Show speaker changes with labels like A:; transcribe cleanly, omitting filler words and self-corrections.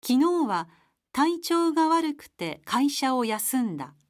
A: 昨日は体調が悪くて会社を休んだ。